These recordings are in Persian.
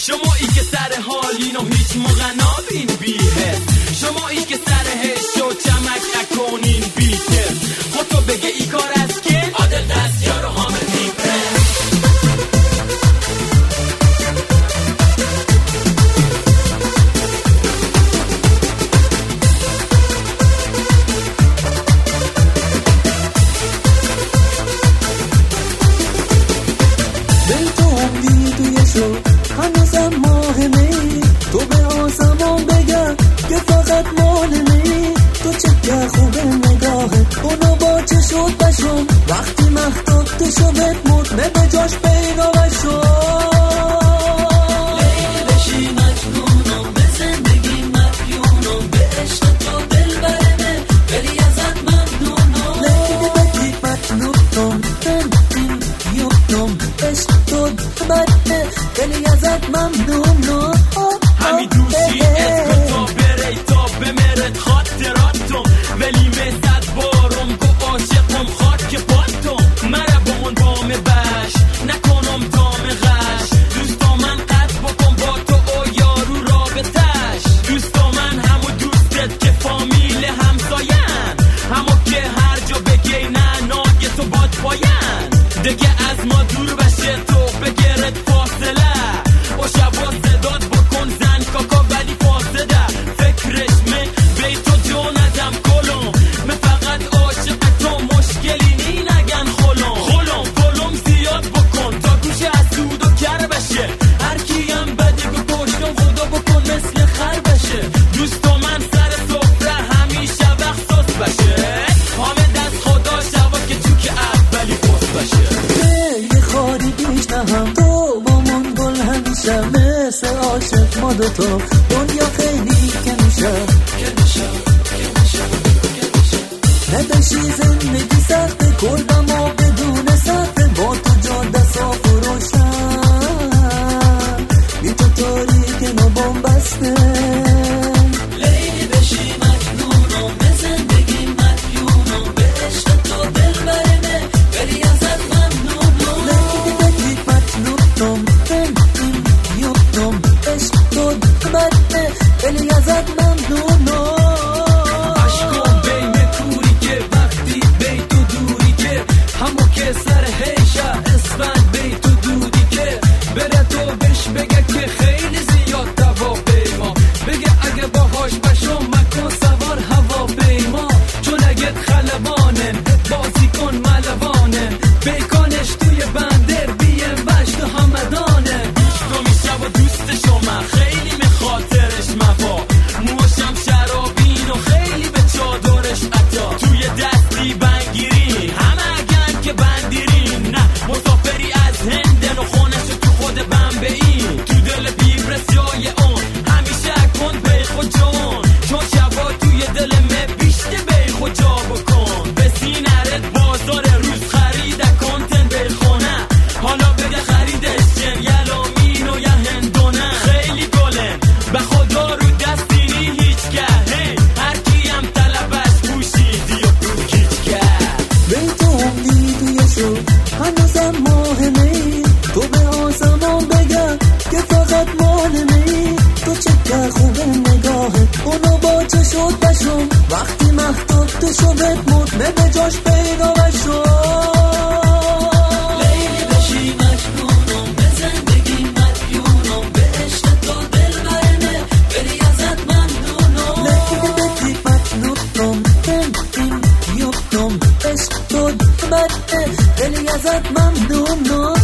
شمایی که سر حالین و هیچ موقع نابین بیه، شمایی که سر هش و چمک نکنین بیته، خودتو بگه ای کار از که عادل دستیار و حامل میپره. هنوزم ماهمی تو به آسمان بگم که فقط مالمی، تو چه خوبه نگاهت اونو با چه شد بشم، وقتی مختاب تو شبت مطمه به جاش پیدا بشم. لیلی بشی مجنونم به زندگی مدیونم، به عشق تو دل برمه ولی ازت ممنونم. لیلی بگی مجنونم بندیم یونم، عشق تو برمه ولی ازت ممنونم. همین دوشی اسم تا بره تا بمرد خاطراتم، ولی مثل بارم گو عاشقم خاک پاتم، مرا با اون بام بش نکنم تام غش، دوستا من قد بکن با تو و یارو رابطش، دوستا من همو دوستت که فامیل همساین، همو که هر جا بگی نه ناگه تو باد پاین، دیگه از ما دور بشه تو بگرد فاصله، و شبا صداد بکن زن کاکا ولی فاسده، فکرش من بی تو جو ندم کلم، من فقط عاشق تو مشکلی نی نگن خلم زیاد بکن تا گوش حسود و کر بشه، هر کیم بده گو پشتم خدا بکن مثل خر بشه، دوستا من سر سفره همیشه وقت ساس بشه، همه دست خدا شبا که تو که اولی پست بشه. یه خاری بیش نهم تو با من گل همیشه، مثل عاشق ما دوتا دنیا خیلی که میشه، نداشی زندگی سخت کردم و بدون سخت، با تو جاده صاف و روشن بی تو تاریک نو بامبسته. لیلی بشی مجنونم به زندگی مدیونم، به عشق تو دل برمه ولی ازت ممنونم. لیلی بگی مجنونم بندیم یونم، عشق تو دل برمه ولی ازت ممنونم. همو که سر هیشه اسفند بی تو دودی که بره تو بش بگه که خیلی زیاد دوا بیما، بگه اگه باهاش بشم مکن سوار هوا بیما، چون اگه خلبانن بازی کن ملوانن، بیکانش توی بندر بیم بشت و همدانه، تو میشه و دوست شما خیلی خاطرش مفا، موشم شرابین و خیلی به چادرش عطا، توی دستی بنگیری همه که بندیرین، نه مسافری از هندن و خونش تو خود بمبئی، تو دل بیبرس جای اون همیشه کن بی خود جون، چون شبا توی دل می بیشته بی خود جا بکن، به سینرت بازار روز خرید کنتن بی خونه، حالا بده خریدش چن یلامین و یه هندونه، خیلی گلن به خدا رو دستینی هیچ که، هی هر کیم طلبش پوشیدی و پوکیچ کرد. هنوزم ماهمی تو به آسمان بگم که فقط مالمی، تو چه خوبه نگاهت اونو با چه شد بشم، وقتی مختاب تو شبت مطمه به جاش پیدا بشم. لیلی بشی مجنونم به زندگی مدیونم، به عشق تو دل برمه ولی ازت ممنونم. لیلی بگی مجنونم بندیم یونم، عشق تو دل برمه ولی ازت ممنونم.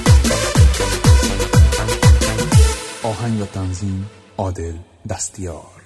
آهنگ و تنظیم عادل دستیار.